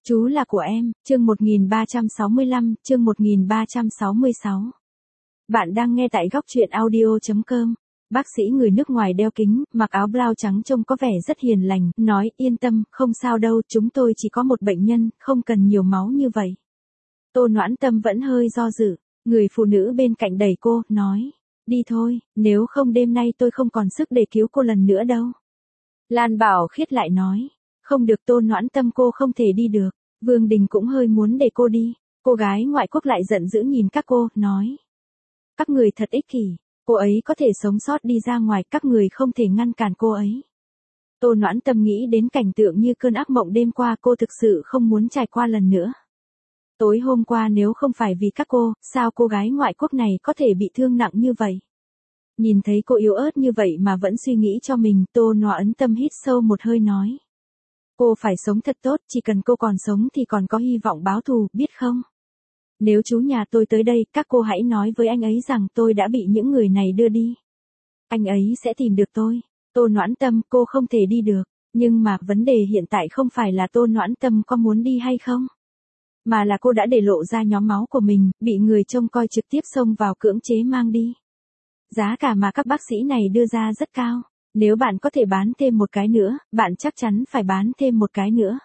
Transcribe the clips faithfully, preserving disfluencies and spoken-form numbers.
Chú là của em, chương một nghìn ba trăm sáu mươi lăm, chương một nghìn ba trăm sáu mươi sáu. Bạn đang nghe tại góc truyện audio chấm com. Bác sĩ người nước ngoài đeo kính, mặc áo blau trắng trông có vẻ rất hiền lành, nói yên tâm, không sao đâu, chúng tôi chỉ có một bệnh nhân, không cần nhiều máu như vậy. Tô Noãn Tâm vẫn hơi do dự, người phụ nữ bên cạnh đẩy cô, nói, đi thôi, nếu không đêm nay tôi không còn sức để cứu cô lần nữa đâu. Lan Bảo Khiết lại nói, không được, Tô Noãn Tâm cô không thể đi được. Vương Đình cũng hơi muốn để cô đi. Cô gái ngoại quốc lại giận dữ nhìn các cô, nói. Các người thật ích kỷ, cô ấy có thể sống sót đi ra ngoài, các người không thể ngăn cản cô ấy. Tô Noãn Tâm nghĩ đến cảnh tượng như cơn ác mộng đêm qua, cô thực sự không muốn trải qua lần nữa. Tối hôm qua nếu không phải vì các cô, sao cô gái ngoại quốc này có thể bị thương nặng như vậy? Nhìn thấy cô yếu ớt như vậy mà vẫn suy nghĩ cho mình, Tô Noãn Tâm hít sâu một hơi nói. Cô phải sống thật tốt, chỉ cần cô còn sống thì còn có hy vọng báo thù, biết không? Nếu chú nhà tôi tới đây, các cô hãy nói với anh ấy rằng tôi đã bị những người này đưa đi. Anh ấy sẽ tìm được tôi. Tô Noãn Tâm, cô không thể đi được. Nhưng mà vấn đề hiện tại không phải là Tô Noãn Tâm có muốn đi hay không, mà là cô đã để lộ ra nhóm máu của mình, bị người trông coi trực tiếp xông vào cưỡng chế mang đi. Giá cả mà các bác sĩ này đưa ra rất cao. Nếu bạn có thể bán thêm một cái nữa, bạn chắc chắn phải bán thêm một cái nữa.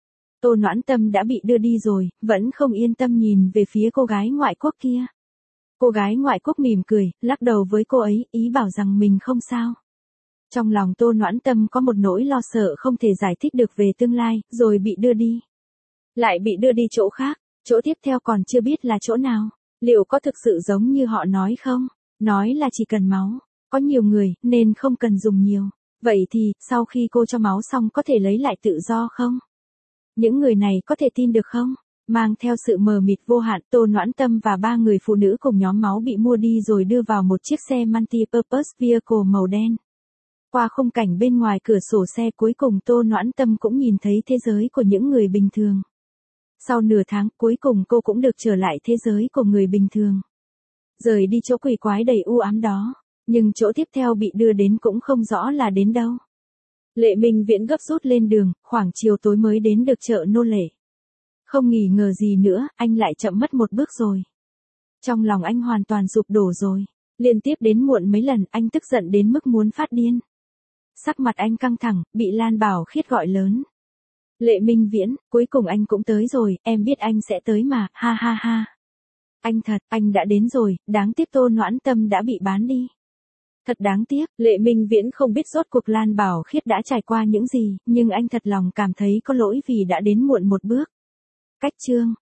Tô Noãn Tâm đã bị đưa đi rồi, vẫn không yên tâm nhìn về phía cô gái ngoại quốc kia. Cô gái ngoại quốc mỉm cười, lắc đầu với cô ấy, ý bảo rằng mình không sao. Trong lòng Tô Noãn Tâm có một nỗi lo sợ không thể giải thích được về tương lai, rồi bị đưa đi. Lại bị đưa đi chỗ khác, chỗ tiếp theo còn chưa biết là chỗ nào. Liệu có thực sự giống như họ nói không? Nói là chỉ cần máu. Có nhiều người, nên không cần dùng nhiều. Vậy thì, sau khi cô cho máu xong có thể lấy lại tự do không? Những người này có thể tin được không? Mang theo sự mờ mịt vô hạn, Tô Noãn Tâm và ba người phụ nữ cùng nhóm máu bị mua đi rồi đưa vào một chiếc xe multi-purpose vehicle màu đen. Qua khung cảnh bên ngoài cửa sổ xe, cuối cùng Tô Noãn Tâm cũng nhìn thấy thế giới của những người bình thường. Sau nửa tháng, cuối cùng cô cũng được trở lại thế giới của người bình thường. Rời đi chỗ quỷ quái đầy u ám đó. Nhưng chỗ tiếp theo bị đưa đến cũng không rõ là đến đâu. Lệ Minh Viễn gấp rút lên đường, khoảng chiều tối mới đến được chợ nô lệ. Không nghi ngờ gì nữa, anh lại chậm mất một bước rồi. Trong lòng anh hoàn toàn sụp đổ rồi. Liên tiếp đến muộn mấy lần, anh tức giận đến mức muốn phát điên. Sắc mặt anh căng thẳng, bị Lan Bảo Khiết gọi lớn. Lệ Minh Viễn, cuối cùng anh cũng tới rồi, em biết anh sẽ tới mà, ha ha ha. Anh thật, anh đã đến rồi, đáng tiếc Tô Noãn Tâm đã bị bán đi. Thật đáng tiếc, Lệ Minh Viễn không biết rốt cuộc Lan Bảo Khiết đã trải qua những gì, nhưng anh thật lòng cảm thấy có lỗi vì đã đến muộn một bước. Cách chương